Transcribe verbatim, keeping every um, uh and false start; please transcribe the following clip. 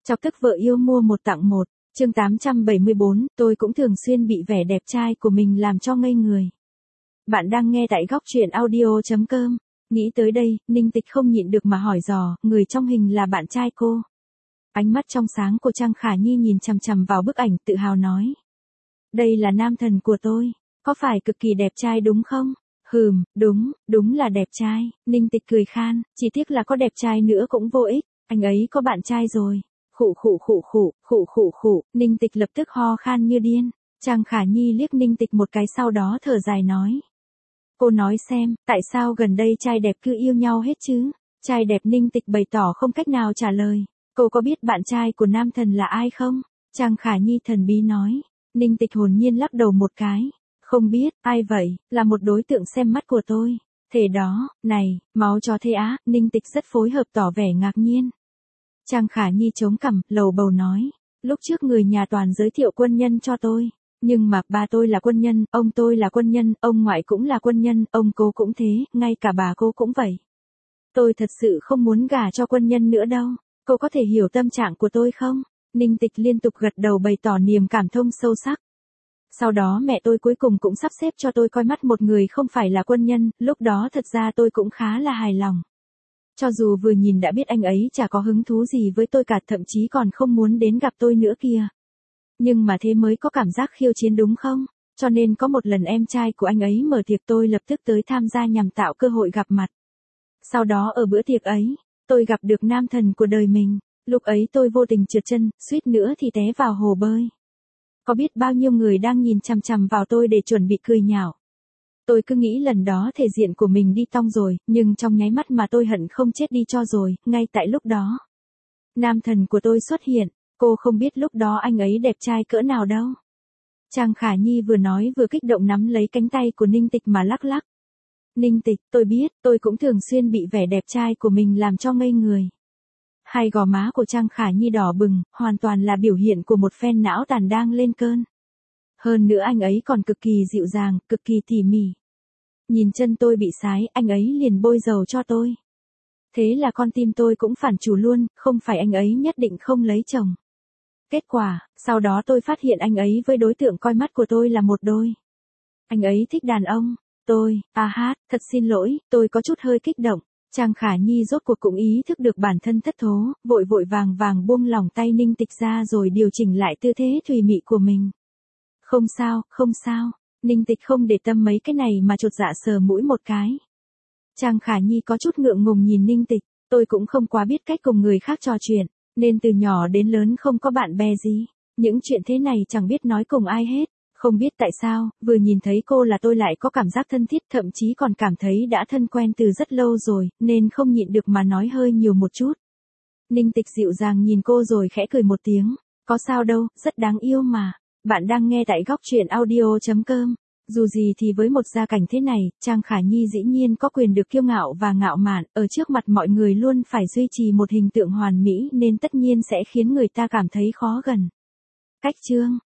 Chọc tức vợ yêu mua một tặng một, chương tám trăm bảy mươi bốn, tôi cũng thường xuyên bị vẻ đẹp trai của mình làm cho ngây người. Bạn đang nghe tại góc truyện audio.com. Nghĩ tới đây, Ninh Tịch không nhịn được mà hỏi dò, người trong hình là bạn trai cô. Ánh mắt trong sáng của Trang Khả Nhi nhìn chằm chằm vào bức ảnh tự hào nói. Đây là nam thần của tôi, có phải cực kỳ đẹp trai đúng không? Hừm, đúng, đúng là đẹp trai, Ninh Tịch cười khan, chỉ tiếc là có đẹp trai nữa cũng vô ích, anh ấy có bạn trai rồi. Khụ khụ khụ khụ, khụ khụ khụ, Ninh Tịch lập tức ho khan như điên. Trang Khả Nhi liếc Ninh Tịch một cái sau đó thở dài nói. Cô nói xem, tại sao gần đây trai đẹp cứ yêu nhau hết chứ? Trai đẹp Ninh Tịch bày tỏ không cách nào trả lời. Cô có biết bạn trai của nam thần là ai không? Trang Khả Nhi thần bí nói. Ninh Tịch hồn nhiên lắc đầu một cái. Không biết, ai vậy, là một đối tượng xem mắt của tôi. Thế đó, này, máu cho thế á, Ninh Tịch rất phối hợp tỏ vẻ ngạc nhiên. Trang Khả Nhi chống cằm, lầu bầu nói. Lúc trước người nhà toàn giới thiệu quân nhân cho tôi. Nhưng mà, ba tôi là quân nhân, ông tôi là quân nhân, ông ngoại cũng là quân nhân, ông cô cũng thế, ngay cả bà cô cũng vậy. Tôi thật sự không muốn gả cho quân nhân nữa đâu. Cô có thể hiểu tâm trạng của tôi không? Ninh Tịch liên tục gật đầu bày tỏ niềm cảm thông sâu sắc. Sau đó mẹ tôi cuối cùng cũng sắp xếp cho tôi coi mắt một người không phải là quân nhân, lúc đó thật ra tôi cũng khá là hài lòng. Cho dù vừa nhìn đã biết anh ấy chả có hứng thú gì với tôi cả, thậm chí còn không muốn đến gặp tôi nữa kìa. Nhưng mà thế mới có cảm giác khiêu chiến đúng không? Cho nên có một lần em trai của anh ấy mở tiệc tôi lập tức tới tham gia nhằm tạo cơ hội gặp mặt. Sau đó ở bữa tiệc ấy, tôi gặp được nam thần của đời mình. Lúc ấy tôi vô tình trượt chân, suýt nữa thì té vào hồ bơi. Có biết bao nhiêu người đang nhìn chằm chằm vào tôi để chuẩn bị cười nhạo. Tôi cứ nghĩ lần đó thể diện của mình đi tong rồi, nhưng trong nháy mắt mà tôi hận không chết đi cho rồi, ngay tại lúc đó. Nam thần của tôi xuất hiện, cô không biết lúc đó anh ấy đẹp trai cỡ nào đâu. Trang Khả Nhi vừa nói vừa kích động nắm lấy cánh tay của Ninh Tịch mà lắc lắc. Ninh Tịch, tôi biết, tôi cũng thường xuyên bị vẻ đẹp trai của mình làm cho ngây người. Hai gò má của Trang Khả Nhi đỏ bừng, hoàn toàn là biểu hiện của một phen não tàn đang lên cơn. Hơn nữa anh ấy còn cực kỳ dịu dàng, cực kỳ tỉ mỉ. Nhìn chân tôi bị sái, anh ấy liền bôi dầu cho tôi. Thế là con tim tôi cũng phản chủ luôn, không phải anh ấy nhất định không lấy chồng. Kết quả, sau đó tôi phát hiện anh ấy với đối tượng coi mắt của tôi là một đôi. Anh ấy thích đàn ông. Tôi, à hát, thật xin lỗi, tôi có chút hơi kích động. Trang Khả Nhi rốt cuộc cũng ý thức được bản thân thất thố, vội vội vàng vàng buông lỏng tay Ninh Tịch ra rồi điều chỉnh lại tư thế thùy mị của mình. Không sao, không sao. Ninh Tịch không để tâm mấy cái này mà chột dạ sờ mũi một cái. Trang Khả Nhi có chút ngượng ngùng nhìn Ninh Tịch, tôi cũng không quá biết cách cùng người khác trò chuyện, nên từ nhỏ đến lớn không có bạn bè gì. Những chuyện thế này chẳng biết nói cùng ai hết. Không biết tại sao, vừa nhìn thấy cô là tôi lại có cảm giác thân thiết, thậm chí còn cảm thấy đã thân quen từ rất lâu rồi, nên không nhịn được mà nói hơi nhiều một chút. Ninh Tịch dịu dàng nhìn cô rồi khẽ cười một tiếng. Có sao đâu, rất đáng yêu mà. Bạn đang nghe tại góc truyện audio.com. Dù gì thì với một gia cảnh thế này, Trang Khả Nhi dĩ nhiên có quyền được kiêu ngạo và ngạo mạn, ở trước mặt mọi người luôn phải duy trì một hình tượng hoàn mỹ nên tất nhiên sẽ khiến người ta cảm thấy khó gần. Cách chương